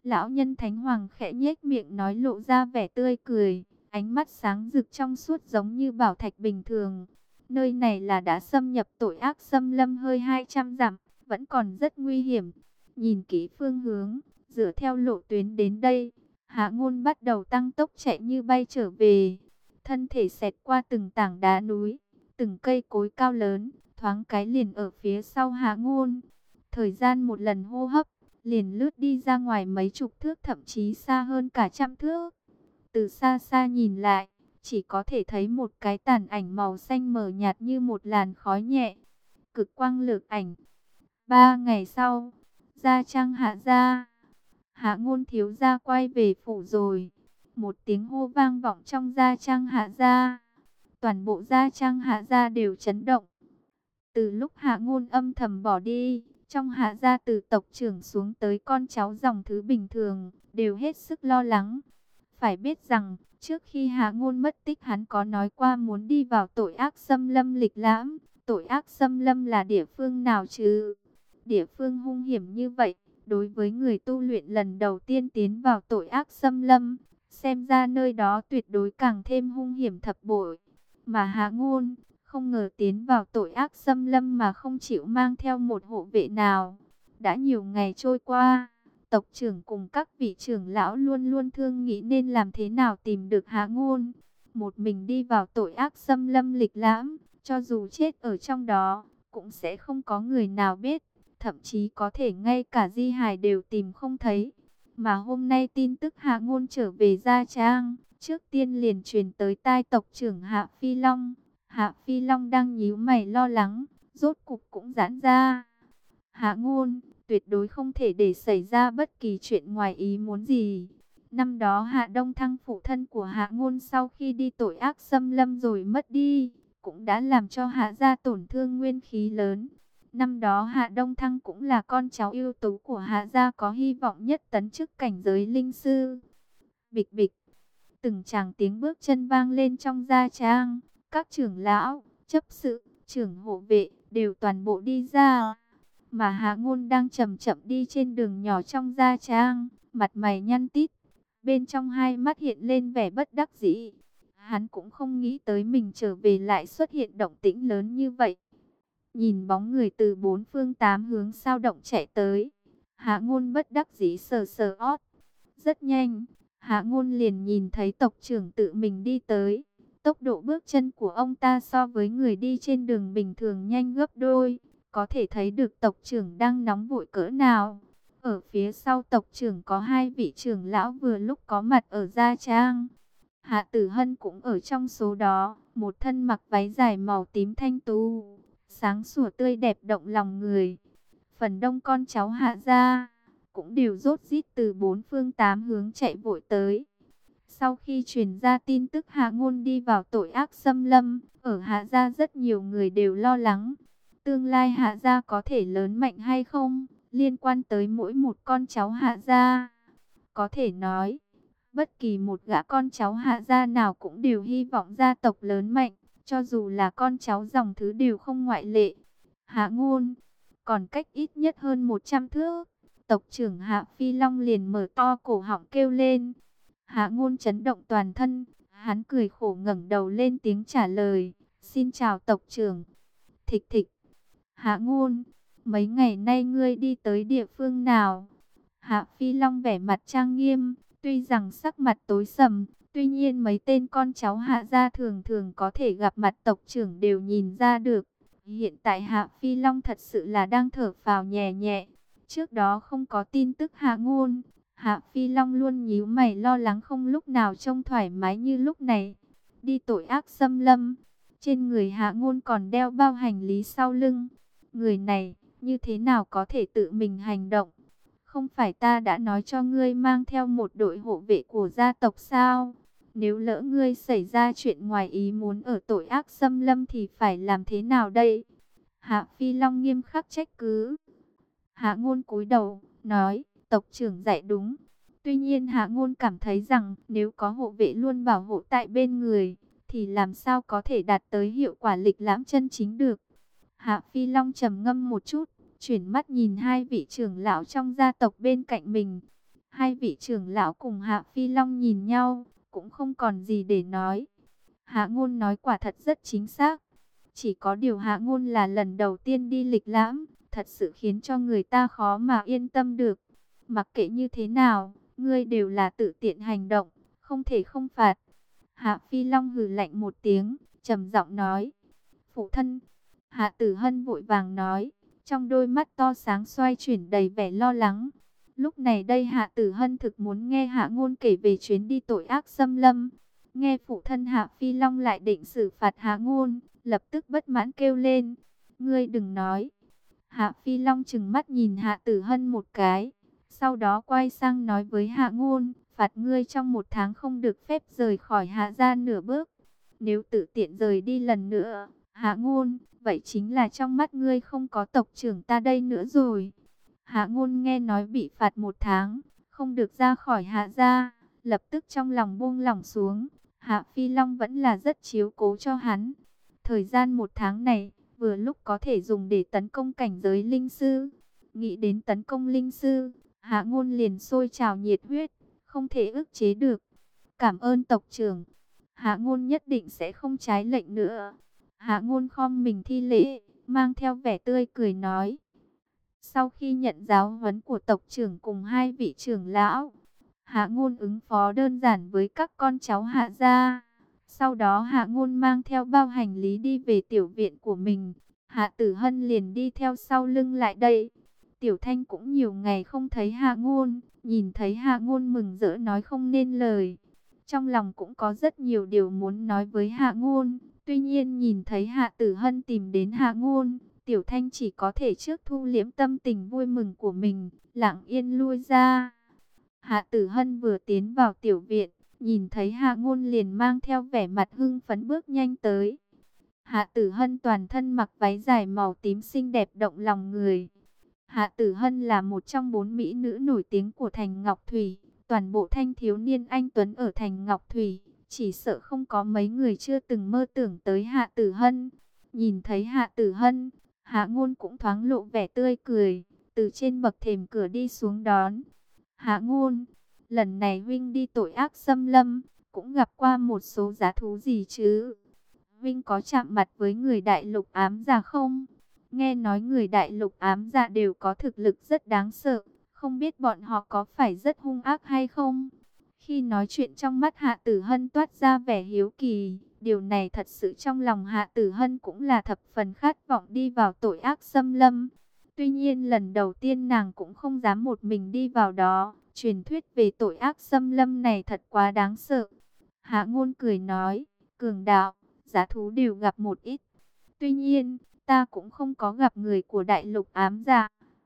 Lão nhân Thánh Hoàng khẽ nhếch miệng nói, lộ ra vẻ tươi cười, ánh mắt sáng rực trong suốt giống như bảo thạch bình thường. Nơi này là đã xâm nhập tội ác xâm lâm hơi 200 dặm, vẫn còn rất nguy hiểm. Nhìn kỹ phương hướng, dựa theo lộ tuyến đến đây, Hạ Ngôn bắt đầu tăng tốc chạy như bay trở về. Thân thể xẹt qua từng tảng đá núi, từng cây cối cao lớn, thoáng cái liền ở phía sau Hạ Ngôn. Thời gian một lần hô hấp, liền lướt đi ra ngoài mấy chục thước, thậm chí xa hơn cả trăm thước. Từ xa xa nhìn lại, chỉ có thể thấy một cái tàn ảnh màu xanh mờ nhạt như một làn khói nhẹ. Cực quang lược ảnh. 3 ngày sau, gia trang Hạ gia. Hạ Ngôn thiếu gia quay về phủ rồi. Một tiếng hô vang vọng trong gia trang Hạ gia. Toàn bộ gia trang Hạ gia đều chấn động. Từ lúc Hạ Ngôn âm thầm bỏ đi, trong Hạ gia từ tộc trưởng xuống tới con cháu dòng thứ bình thường, đều hết sức lo lắng. Phải biết rằng, trước khi Hạ Ngôn mất tích, hắn có nói qua muốn đi vào tội ác xâm lâm lịch lãm. Tội ác xâm lâm là địa phương nào chứ? Địa phương hung hiểm như vậy, đối với người tu luyện lần đầu tiên tiến vào tội ác xâm lâm, xem ra nơi đó tuyệt đối càng thêm hung hiểm thập bội. Mà Hạ Ngôn không ngờ tiến vào tội ác xâm lâm mà không chịu mang theo một hộ vệ nào. Đã nhiều ngày trôi qua, tộc trưởng cùng các vị trưởng lão luôn luôn thương nghĩ nên làm thế nào tìm được Hạ Ngôn. Một mình đi vào tội ác xâm lâm lịch lãm, cho dù chết ở trong đó, cũng sẽ không có người nào biết. Thậm chí có thể ngay cả di hài đều tìm không thấy. Mà hôm nay tin tức Hạ Ngôn trở về Gia Trang, trước tiên liền truyền tới tai tộc trưởng Hạ Phi Long. Hạ Phi Long đang nhíu mày lo lắng, rốt cục cũng giãn ra. Hạ Ngôn, tuyệt đối không thể để xảy ra bất kỳ chuyện ngoài ý muốn gì. Năm đó Hạ Đông Thăng, phụ thân của Hạ Ngôn, sau khi đi tội ác xâm lâm rồi mất đi, cũng đã làm cho Hạ gia tổn thương nguyên khí lớn. Năm đó Hạ Đông Thăng cũng là con cháu ưu tú của Hạ gia, có hy vọng nhất tấn chức cảnh giới linh sư. Bịch bịch, từng tràng tiếng bước chân vang lên trong gia trang. Các trưởng lão, chấp sự, trưởng hộ vệ đều toàn bộ đi ra. Mà Hạ Ngôn đang chậm chậm đi trên đường nhỏ trong gia trang, mặt mày nhăn tít, bên trong hai mắt hiện lên vẻ bất đắc dĩ. Hắn cũng không nghĩ tới mình trở về lại xuất hiện động tĩnh lớn như vậy. Nhìn bóng người từ bốn phương tám hướng sao động chạy tới, Hạ Ngôn bất đắc dĩ sờ sờ ót. Rất nhanh, Hạ Ngôn liền nhìn thấy tộc trưởng tự mình đi tới. Tốc độ bước chân của ông ta so với người đi trên đường bình thường nhanh gấp đôi. Có thể thấy được tộc trưởng đang nóng vội cỡ nào. Ở phía sau tộc trưởng có hai vị trưởng lão vừa lúc có mặt ở Gia Trang. Hạ Tử Hân cũng ở trong số đó. Một thân mặc váy dài màu tím thanh tú, sáng sủa tươi đẹp động lòng người. Phần đông con cháu Hạ gia cũng đều rốt rít từ bốn phương tám hướng chạy vội tới. Sau khi truyền ra tin tức Hạ Ngôn đi vào tội ác xâm lâm, ở Hạ gia rất nhiều người đều lo lắng. Tương lai Hạ gia có thể lớn mạnh hay không, liên quan tới mỗi một con cháu Hạ gia. Có thể nói, bất kỳ một gã con cháu Hạ gia nào cũng đều hy vọng gia tộc lớn mạnh, cho dù là con cháu dòng thứ đều không ngoại lệ. Hạ Ngôn còn cách ít nhất hơn 100 thước, tộc trưởng Hạ Phi Long liền mở to cổ họng kêu lên. Hạ Ngôn chấn động toàn thân, hắn cười khổ ngẩng đầu lên tiếng trả lời, xin chào tộc trưởng. Thịch thịch. Hạ Ngôn, mấy ngày nay ngươi đi tới địa phương nào? Hạ Phi Long vẻ mặt trang nghiêm, tuy rằng sắc mặt tối sầm, tuy nhiên mấy tên con cháu Hạ gia thường thường có thể gặp mặt tộc trưởng đều nhìn ra được. Hiện tại Hạ Phi Long thật sự là đang thở phào nhẹ nhẹ. Trước đó không có tin tức Hạ Ngôn, Hạ Phi Long luôn nhíu mày lo lắng, không lúc nào trông thoải mái như lúc này. Đi tội ác xâm lâm, trên người Hạ Ngôn còn đeo bao hành lý sau lưng. Người này như thế nào có thể tự mình hành động? Không phải ta đã nói cho ngươi mang theo một đội hộ vệ của gia tộc sao? Nếu lỡ ngươi xảy ra chuyện ngoài ý muốn ở tội ác xâm lâm thì phải làm thế nào đây? Hạ Phi Long nghiêm khắc trách cứ. Hạ Ngôn cúi đầu, nói, tộc trưởng dạy đúng. Tuy nhiên Hạ Ngôn cảm thấy rằng nếu có hộ vệ luôn bảo hộ tại bên người, thì làm sao có thể đạt tới hiệu quả lịch lãm chân chính được. Hạ Phi Long trầm ngâm một chút, chuyển mắt nhìn hai vị trưởng lão trong gia tộc bên cạnh mình. Hai vị trưởng lão cùng Hạ Phi Long nhìn nhau, cũng không còn gì để nói. Hạ Ngôn nói quả thật rất chính xác. Chỉ có điều Hạ Ngôn là lần đầu tiên đi lịch lãm, thật sự khiến cho người ta khó mà yên tâm được. Mặc kệ như thế nào, ngươi đều là tự tiện hành động, không thể không phạt. Hạ Phi Long hừ lạnh một tiếng, trầm giọng nói. Phụ thân. Hạ Tử Hân vội vàng nói, trong đôi mắt to sáng xoay chuyển đầy vẻ lo lắng. Lúc này đây Hạ Tử Hân thực muốn nghe Hạ Ngôn kể về chuyến đi tội ác xâm lâm. Nghe phụ thân Hạ Phi Long lại định xử phạt Hạ Ngôn, lập tức bất mãn kêu lên. Ngươi đừng nói. Hạ Phi Long trừng mắt nhìn Hạ Tử Hân một cái. Sau đó quay sang nói với Hạ Ngôn, phạt ngươi trong 1 tháng không được phép rời khỏi Hạ gia nửa bước. Nếu tự tiện rời đi lần nữa, Hạ Ngôn, vậy chính là trong mắt ngươi không có tộc trưởng ta đây nữa rồi. Hạ Ngôn nghe nói bị phạt 1 tháng, không được ra khỏi Hạ gia, lập tức trong lòng buông lỏng xuống. Hạ Phi Long vẫn là rất chiếu cố cho hắn. Thời gian 1 tháng này, vừa lúc có thể dùng để tấn công cảnh giới linh sư. Nghĩ đến tấn công linh sư, Hạ Ngôn liền sôi trào nhiệt huyết, không thể ức chế được. Cảm ơn tộc trưởng. Hạ Ngôn nhất định sẽ không trái lệnh nữa. Hạ Ngôn khom mình thi lễ, mang theo vẻ tươi cười nói. Sau khi nhận giáo huấn của tộc trưởng cùng hai vị trưởng lão, Hạ Ngôn ứng phó đơn giản với các con cháu Hạ gia. Sau đó Hạ Ngôn mang theo bao hành lý đi về tiểu viện của mình. Hạ Tử Hân liền đi theo sau lưng lại đây. Tiểu Thanh cũng nhiều ngày không thấy Hạ Ngôn, nhìn thấy Hạ Ngôn mừng rỡ nói không nên lời. Trong lòng cũng có rất nhiều điều muốn nói với Hạ Ngôn. Tuy nhiên nhìn thấy Hạ Tử Hân tìm đến Hạ Ngôn, Tiểu Thanh chỉ có thể trước thu liễm tâm tình vui mừng của mình, lặng yên lui ra. Hạ Tử Hân vừa tiến vào tiểu viện, nhìn thấy Hạ Ngôn liền mang theo vẻ mặt hưng phấn bước nhanh tới. Hạ Tử Hân toàn thân mặc váy dài màu tím xinh đẹp động lòng người. Hạ Tử Hân là một trong 4 mỹ nữ nổi tiếng của thành Ngọc Thủy. Toàn bộ thanh thiếu niên anh tuấn ở thành Ngọc Thủy, chỉ sợ không có mấy người chưa từng mơ tưởng tới Hạ Tử Hân. Nhìn thấy Hạ Tử Hân, Hạ Ngôn cũng thoáng lộ vẻ tươi cười, từ trên bậc thềm cửa đi xuống đón. Hạ Ngôn, lần này huynh đi tội ác xâm lâm, cũng gặp qua một số giá thú gì chứ? Huynh có chạm mặt với người đại lục ám dạ không? Nghe nói người đại lục ám dạ đều có thực lực rất đáng sợ, không biết bọn họ có phải rất hung ác hay không? Khi nói chuyện trong mắt Hạ Tử Hân toát ra vẻ hiếu kỳ, điều này thật sự trong lòng Hạ Tử Hân cũng là thập phần khát vọng đi vào tội ác xâm lâm. Tuy nhiên lần đầu tiên nàng cũng không dám một mình đi vào đó, truyền thuyết về tội ác xâm lâm này thật quá đáng sợ. Hạ Ngôn cười nói, cường đạo, giá thú đều gặp một ít. Tuy nhiên, ta cũng không có gặp người của đại lục ám dạ.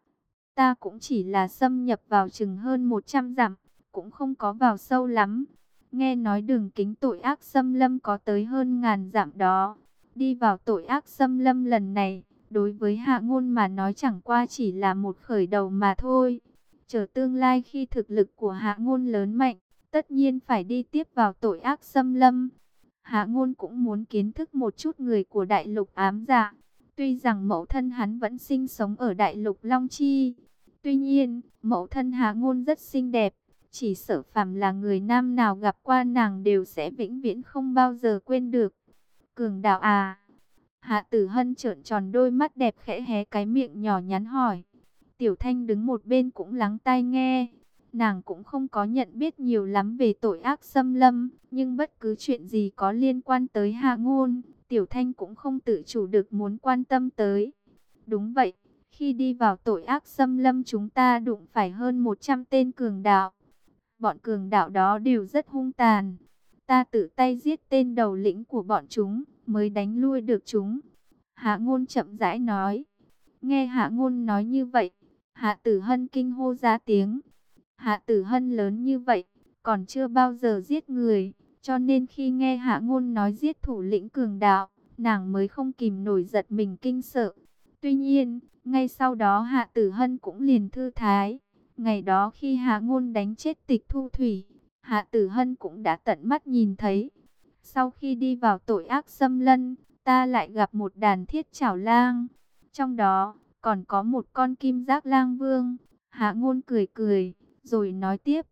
Ta cũng chỉ là xâm nhập vào chừng hơn 100 dặm, cũng không có vào sâu lắm. Nghe nói đường kính tội ác xâm lâm có tới hơn 1000 dặm đó. Đi vào tội ác xâm lâm lần này, đối với Hạ Ngôn mà nói chẳng qua chỉ là một khởi đầu mà thôi. Chờ tương lai khi thực lực của Hạ Ngôn lớn mạnh, tất nhiên phải đi tiếp vào tội ác xâm lâm. Hạ Ngôn cũng muốn kiến thức một chút người của đại lục ám dạ. Tuy rằng mẫu thân hắn vẫn sinh sống ở đại lục Long Chi. Tuy nhiên, mẫu thân Hạ Ngôn rất xinh đẹp. Chỉ sợ phàm là người nam nào gặp qua nàng đều sẽ vĩnh viễn không bao giờ quên được. Cường đạo à? Hạ Tử Hân trợn tròn đôi mắt đẹp khẽ hé cái miệng nhỏ nhắn hỏi. Tiểu Thanh đứng một bên cũng lắng tai nghe. Nàng cũng không có nhận biết nhiều lắm về tội ác xâm lâm, nhưng bất cứ chuyện gì có liên quan tới Hạ Ngôn, Tiểu Thanh cũng không tự chủ được muốn quan tâm tới. Đúng vậy, khi đi vào tội ác xâm lâm chúng ta đụng phải hơn 100 tên cường đạo. Bọn cường đạo đó đều rất hung tàn. Ta tự tay giết tên đầu lĩnh của bọn chúng, mới đánh lui được chúng. Hạ Ngôn chậm rãi nói. Nghe Hạ Ngôn nói như vậy, Hạ Tử Hân kinh hô ra tiếng. Hạ Tử Hân lớn như vậy, còn chưa bao giờ giết người, cho nên khi nghe Hạ Ngôn nói giết thủ lĩnh cường đạo, nàng mới không kìm nổi giật mình kinh sợ. Tuy nhiên, ngay sau đó Hạ Tử Hân cũng liền thư thái. Ngày đó khi Hạ Ngôn đánh chết Tịch Thu Thủy, Hạ Tử Hân cũng đã tận mắt nhìn thấy. Sau khi đi vào tội ác xâm lâm, ta lại gặp một đàn thiết chảo lang. Trong đó, còn có một con kim giác lang vương. Hạ Ngôn cười cười, rồi nói tiếp.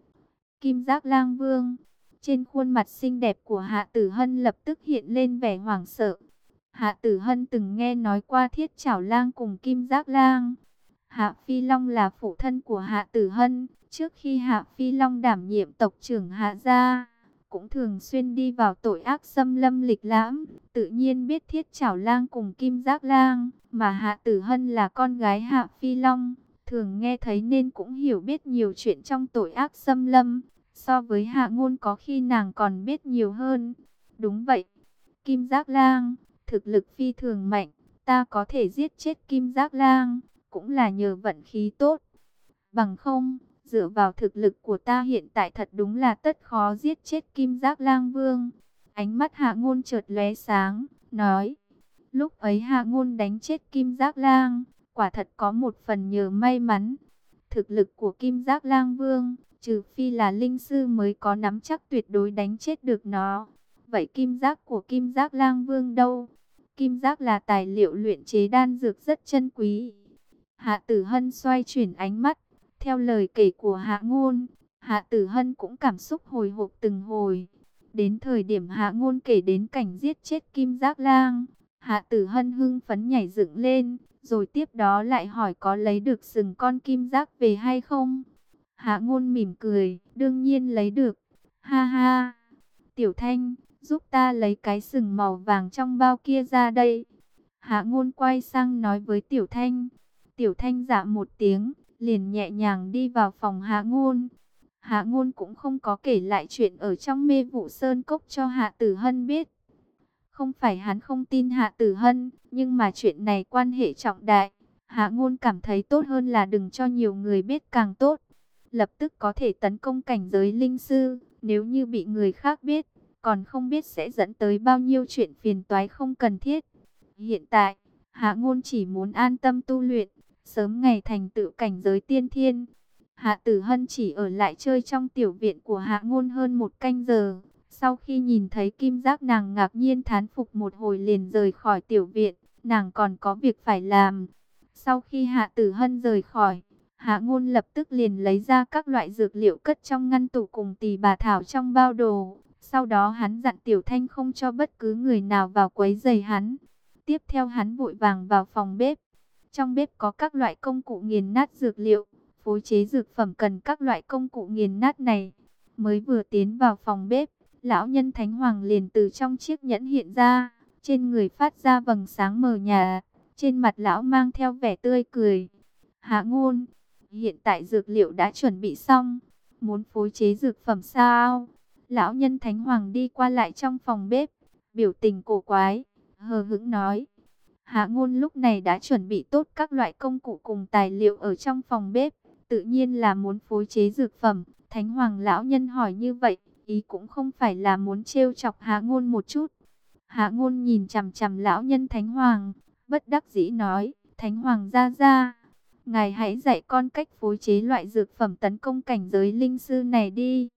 Kim Giác Lang Vương. Trên khuôn mặt xinh đẹp của Hạ Tử Hân lập tức hiện lên vẻ hoảng sợ. Hạ Tử Hân từng nghe nói qua Thiết Chảo Lang cùng Kim Giác Lang. Hạ Phi Long là phụ thân của Hạ Tử Hân. Trước khi Hạ Phi Long đảm nhiệm tộc trưởng Hạ gia, cũng thường xuyên đi vào tội ác xâm lâm lịch lãm. Tự nhiên biết Thiết Chảo Lang cùng Kim Giác Lang. Mà Hạ Tử Hân là con gái Hạ Phi Long, thường nghe thấy nên cũng hiểu biết nhiều chuyện trong tội ác xâm lâm. So với Hạ Ngôn có khi nàng còn biết nhiều hơn. Đúng vậy, Kim Giác Lang thực lực phi thường mạnh, ta có thể giết chết Kim Giác Lang cũng là nhờ vận khí tốt. Bằng không, dựa vào thực lực của ta hiện tại thật đúng là tất khó giết chết Kim Giác Lang Vương. Ánh mắt Hạ Ngôn chợt lóe sáng, nói: lúc ấy Hạ Ngôn đánh chết Kim Giác Lang, quả thật có một phần nhờ may mắn. Thực lực của Kim Giác Lang Vương, trừ phi là linh sư mới có nắm chắc tuyệt đối đánh chết được nó. Vậy kim giác của Kim Giác Lang Vương đâu? Kim giác là tài liệu luyện chế đan dược rất chân quý. Hạ Tử Hân xoay chuyển ánh mắt, theo lời kể của Hạ Ngôn, Hạ Tử Hân cũng cảm xúc hồi hộp từng hồi. Đến thời điểm Hạ Ngôn kể đến cảnh giết chết Kim Giác Lang, Hạ Tử Hân hưng phấn nhảy dựng lên, rồi tiếp đó lại hỏi có lấy được sừng con kim giác về hay không. Hạ Ngôn mỉm cười, đương nhiên lấy được. Ha ha, Tiểu Thanh, giúp ta lấy cái sừng màu vàng trong bao kia ra đây. Hạ Ngôn quay sang nói với Tiểu Thanh. Tiểu Thanh dạ một tiếng, liền nhẹ nhàng đi vào phòng Hạ Ngôn. Hạ Ngôn cũng không có kể lại chuyện ở trong Mê Vụ Sơn Cốc cho Hạ Tử Hân biết. Không phải hắn không tin Hạ Tử Hân, nhưng mà chuyện này quan hệ trọng đại. Hạ Ngôn cảm thấy tốt hơn là đừng cho nhiều người biết càng tốt. Lập tức có thể tấn công cảnh giới linh sư, nếu như bị người khác biết, còn không biết sẽ dẫn tới bao nhiêu chuyện phiền toái không cần thiết. Hiện tại, Hạ Ngôn chỉ muốn an tâm tu luyện, sớm ngày thành tựu cảnh giới tiên thiên. Hạ Tử Hân chỉ ở lại chơi trong tiểu viện của Hạ Ngôn hơn 1 canh giờ. Sau khi nhìn thấy kim giác, nàng ngạc nhiên thán phục một hồi liền rời khỏi tiểu viện, nàng còn có việc phải làm. Sau khi Hạ Tử Hân rời khỏi, Hạ Ngôn lập tức liền lấy ra các loại dược liệu cất trong ngăn tủ cùng tỳ bà thảo trong bao đồ. Sau đó hắn dặn Tiểu Thanh không cho bất cứ người nào vào quấy rầy hắn. Tiếp theo hắn vội vàng vào phòng bếp. Trong bếp có các loại công cụ nghiền nát dược liệu, phối chế dược phẩm cần các loại công cụ nghiền nát này. Mới vừa tiến vào phòng bếp, lão nhân Thánh Hoàng liền từ trong chiếc nhẫn hiện ra, trên người phát ra vầng sáng mờ nhạt, trên mặt lão mang theo vẻ tươi cười. Hạ Ngôn, hiện tại dược liệu đã chuẩn bị xong, muốn phối chế dược phẩm sao? Lão nhân Thánh Hoàng đi qua lại trong phòng bếp, biểu tình cổ quái, hờ hững nói. Hạ Ngôn lúc này đã chuẩn bị tốt các loại công cụ cùng tài liệu ở trong phòng bếp, tự nhiên là muốn phối chế dược phẩm. Thánh Hoàng lão nhân hỏi như vậy, ý cũng không phải là muốn trêu chọc Hạ Ngôn một chút. Hạ Ngôn nhìn chằm chằm lão nhân Thánh Hoàng, bất đắc dĩ nói, Thánh Hoàng gia gia, ngài hãy dạy con cách phối chế loại dược phẩm tấn công cảnh giới linh sư này đi.